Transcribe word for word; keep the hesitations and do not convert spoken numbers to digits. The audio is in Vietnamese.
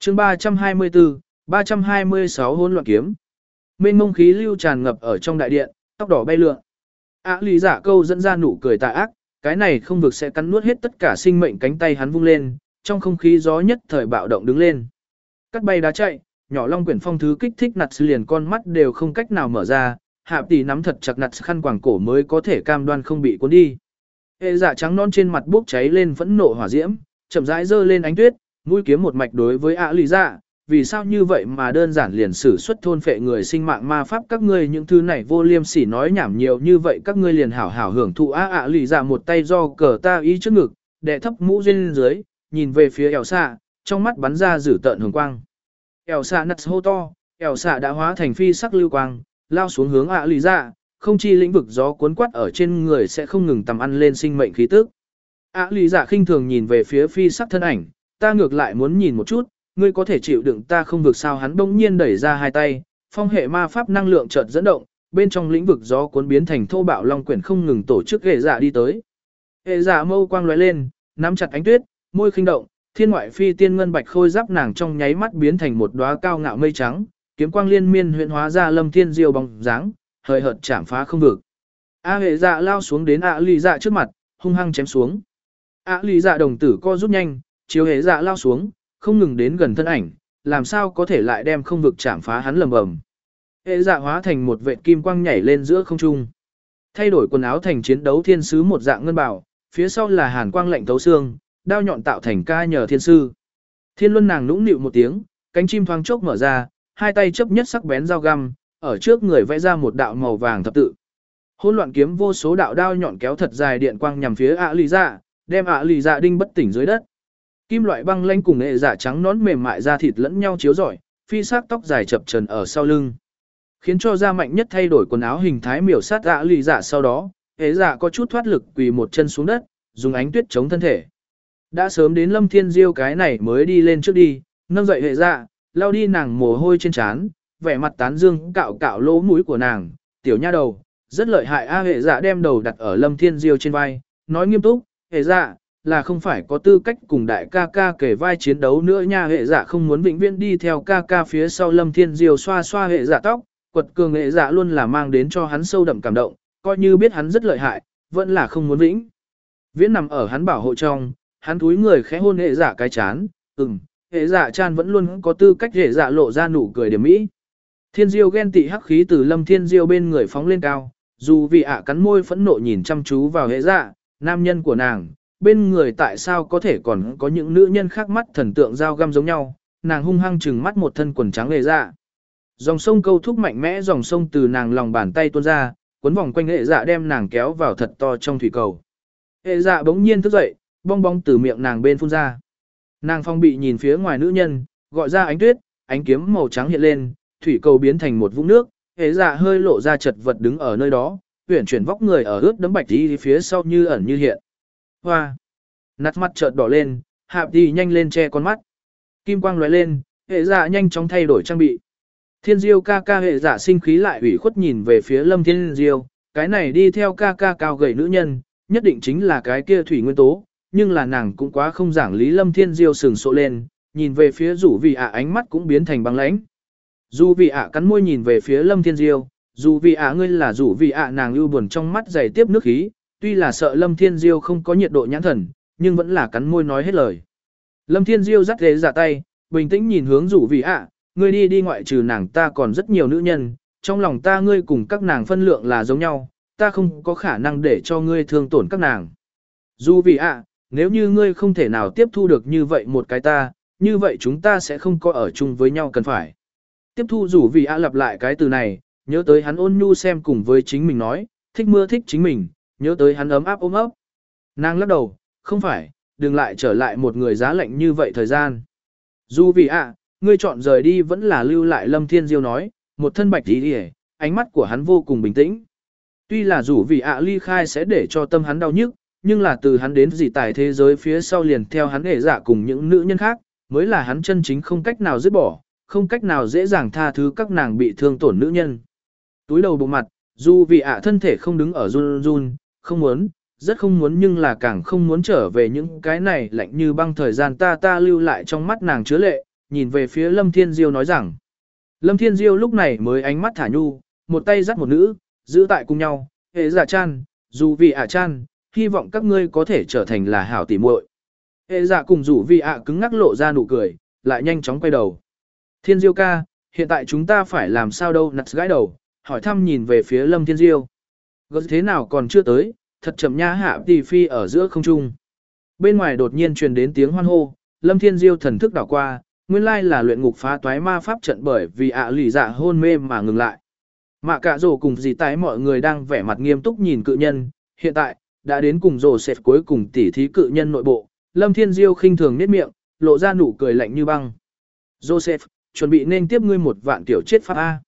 chương ba trăm hai mươi tư, ba trăm hai mươi sáu hỗn loạn kiếm. Mênh mông khí lưu tràn ngập ở trong đại điện, tóc đỏ bay lượn. Ả lý giả câu dẫn ra nụ cười tà ác, cái này không vực sẽ cắn nuốt hết tất cả sinh mệnh, cánh tay hắn vung lên, trong không khí gió nhất thời bạo động đứng lên. Cắt bay đá chạy, nhỏ long quyển phong thứ kích thích nặt liền con mắt đều không cách nào mở ra, hạ tỷ nắm thật chặt nặt khăn quàng cổ mới có thể cam đoan không bị cuốn đi. Hệ dạ trắng non trên mặt bốc cháy lên phẫn nộ hỏa diễm, chậm rãi giơ lên ánh tuyết, mũi kiếm một mạch đối với Ả lý giả. Vì sao như vậy mà đơn giản liền sử xuất thôn phệ người sinh mạng ma pháp, các ngươi những thứ này vô liêm sỉ nói nhảm nhiều như vậy, các ngươi liền hảo hảo hưởng thụ. Á Ả lý giả một tay do cờ ta ý trước ngực, đè thấp mũ duyên dưới, nhìn về phía ẻo xạ, trong mắt bắn ra dữ tợn hồng quang. Ẻo xạ nặt hô to, ẻo xạ đã hóa thành phi sắc lưu quang, lao xuống hướng Ả lý giả, không chi lĩnh vực gió cuốn quát ở trên người sẽ không ngừng tầm ăn lên sinh mệnh khí tức. Ả lý giả khinh thường nhìn về phía phi sắc thân ảnh, ta ngược lại muốn nhìn một chút, ngươi có thể chịu đựng ta không vực sao? Hắn bỗng nhiên đẩy ra hai tay, phong hệ ma pháp năng lượng chợt dẫn động, bên trong lĩnh vực gió cuốn biến thành thô bạo long quyển không ngừng tổ chức hệ dạ đi tới. Hệ dạ mâu quang lóe lên, nắm chặt ánh tuyết, môi khinh động, thiên ngoại phi tiên ngân bạch khôi giáp nàng trong nháy mắt biến thành một đóa cao ngạo mây trắng, kiếm quang liên miên huyễn hóa ra lâm thiên diêu bóng dáng, hời hợt chạm phá không vực. A hệ dạ lao xuống đến Ả lý dạ trước mặt, hung hăng chém xuống. Ả lý dạ đồng tử co rút nhanh, chiếu hệ dạ lao xuống, không ngừng đến gần thân ảnh, làm sao có thể lại đem không vực chạm phá hắn lầm bầm. Hệ dạ hóa thành một vệt kim quang nhảy lên giữa không trung. Thay đổi quần áo thành chiến đấu thiên sứ một dạng ngân bảo, phía sau là hàn quang lạnh thấu xương, đao nhọn tạo thành ca nhờ thiên sư. Thiên luân nàng nũng nịu một tiếng, cánh chim thoáng chốc mở ra, hai tay chấp nhất sắc bén dao găm, ở trước người vẽ ra một đạo màu vàng thập tự. Hỗn loạn kiếm vô số đạo đao nhọn kéo thật dài điện quang nhằm phía Ả lý dạ, đem Ả lý dạ đinh bất tỉnh dưới đất. Kim loại băng lanh cùng hệ dạ trắng nón mềm mại da thịt lẫn nhau chiếu rọi, phi sắc tóc dài chập trần ở sau lưng, khiến cho da mạnh nhất thay đổi quần áo hình thái miểu sát Ả lý dạ. Sau đó, hệ dạ có chút thoát lực quỳ một chân xuống đất, dùng ánh tuyết chống thân thể. Đã sớm đến Lâm Thiên Diêu cái này mới đi lên trước đi, nâng dậy hệ dạ, lau đi nàng mồ hôi trên trán, vẻ mặt tán dương cạo cạo lỗ mũi của nàng, tiểu nha đầu, rất lợi hại. A hệ dạ đem đầu đặt ở Lâm Thiên Diêu trên vai, nói nghiêm túc, hệ dạ là không phải có tư cách cùng đại ca ca kể vai chiến đấu nữa nha. Hệ dạ không muốn vĩnh viễn đi theo ca ca phía sau. Lâm Thiên Diêu xoa xoa hệ dạ tóc, quật cường hệ dạ luôn là mang đến cho hắn sâu đậm cảm động, coi như biết hắn rất lợi hại, vẫn là không muốn vĩnh viễn nằm ở hắn bảo hộ trong. Hắn túi người khẽ hôn hệ dạ cái chán, ừm, hệ dạ chan vẫn luôn có tư cách. Hệ dạ lộ ra nụ cười điểm mỹ. Thiên Diêu ghen tị hắc khí từ Lâm Thiên Diêu bên người phóng lên cao, dù vì ạ cắn môi phẫn nộ nhìn chăm chú vào hệ dạ, nam nhân của nàng, bên người tại sao có thể còn có những nữ nhân khác mắt thần tượng dao găm giống nhau. Nàng hung hăng trừng mắt một thân quần trắng hệ dạ. Dòng sông câu thúc mạnh mẽ, dòng sông từ nàng lòng bàn tay tuôn ra, cuốn vòng quanh hệ dạ đem nàng kéo vào thật to trong thủy cầu. Hệ dạ bỗng nhiên thức dậy, bong bong từ miệng nàng bên phun ra. Nàng phong bị nhìn phía ngoài nữ nhân, gọi ra ánh tuyết, ánh kiếm màu trắng hiện lên, thủy cầu biến thành một vũng nước. Hệ dạ hơi lộ ra chật vật đứng ở nơi đó, uyển chuyển vóc người ở ướt đẫm bạch đi phía sau như ẩn như hiện. Hoa! Nắt mắt chợt đỏ lên, hạp đi nhanh lên che con mắt. Kim quang lóe lên, hệ dạ nhanh chóng thay đổi trang bị. Thiên Diêu ca ca hệ dạ sinh khí lại ủy khuất nhìn về phía Lâm Thiên Diêu, cái này đi theo ca ca cao gầy nữ nhân, nhất định chính là cái kia thủy nguyên tố, nhưng là nàng cũng quá không giảng lý. Lâm Thiên Diêu sừng sộ lên, nhìn về phía Dụ Vị ạ ánh mắt cũng biến thành băng lãnh. Dụ Vị ạ cắn môi nhìn về phía Lâm Thiên Diêu, Dụ Vị ạ ngươi là Dụ Vị ạ, nàng ưu buồn trong mắt dày tiếp nước khí, tuy là sợ Lâm Thiên Diêu không có nhiệt độ nhãn thần, nhưng vẫn là cắn môi nói hết lời. Lâm Thiên Diêu dắt ghế giả tay, bình tĩnh nhìn hướng Dụ Vị ạ, ngươi đi đi, ngoại trừ nàng ta còn rất nhiều nữ nhân, trong lòng ta ngươi cùng các nàng phân lượng là giống nhau, ta không có khả năng để cho ngươi thương tổn các nàng. Dụ Vị ạ, nếu như ngươi không thể nào tiếp thu được như vậy một cái ta, như vậy chúng ta sẽ không có ở chung với nhau cần phải. Tiếp thu Dụ Vị ạ lặp lại cái từ này, nhớ tới hắn ôn nhu xem cùng với chính mình nói, thích mưa thích chính mình, nhớ tới hắn ấm áp ôm ấp. Nàng lắc đầu, không phải, đừng lại trở lại một người giá lạnh như vậy thời gian. Dù vì ạ, ngươi chọn rời đi vẫn là lưu lại. Lâm Thiên Diêu nói, một thân bạch đi đi, ánh mắt của hắn vô cùng bình tĩnh. Tuy là dù vì ạ ly khai sẽ để cho tâm hắn đau nhức, nhưng là từ hắn đến dị tài thế giới phía sau liền theo hắn hệ dạ cùng những nữ nhân khác, mới là hắn chân chính không cách nào dứt bỏ, không cách nào dễ dàng tha thứ các nàng bị thương tổn nữ nhân. Túi đầu bộ mặt, dù vì ạ thân thể không đứng ở run run, không muốn, rất không muốn, nhưng là càng không muốn trở về những cái này lạnh như băng thời gian. Ta ta lưu lại trong mắt nàng chứa lệ, nhìn về phía Lâm Thiên Diêu nói rằng. Lâm Thiên Diêu lúc này mới ánh mắt thả nhu, một tay dắt một nữ, giữ tại cùng nhau, hệ giả chan, dù vì ả chan, hy vọng các ngươi có thể trở thành là hảo tỉ muội. Hệ giả cùng dù vì ả cứng ngắc lộ ra nụ cười, lại nhanh chóng quay đầu. Thiên Diêu ca, hiện tại chúng ta phải làm sao đâu? Nặt gãi đầu, hỏi thăm nhìn về phía Lâm Thiên Diêu. Gớt thế nào còn chưa tới, thật chậm nha. Hạ tỷ phi ở giữa không trung. Bên ngoài đột nhiên truyền đến tiếng hoan hô, Lâm Thiên Diêu thần thức đảo qua, nguyên lai là luyện ngục phá toái ma pháp trận bởi vì ạ lì dạ hôn mê mà ngừng lại. Mạ cả rồ cùng dì tái mọi người đang vẻ mặt nghiêm túc nhìn cự nhân, hiện tại, đã đến cùng rồ sệt cuối cùng tỉ thí cự nhân nội bộ, Lâm Thiên Diêu khinh thường nét miệng, lộ ra nụ cười lạnh như băng. Joseph, chuẩn bị nên tiếp ngươi một vạn tiểu chết pháp A.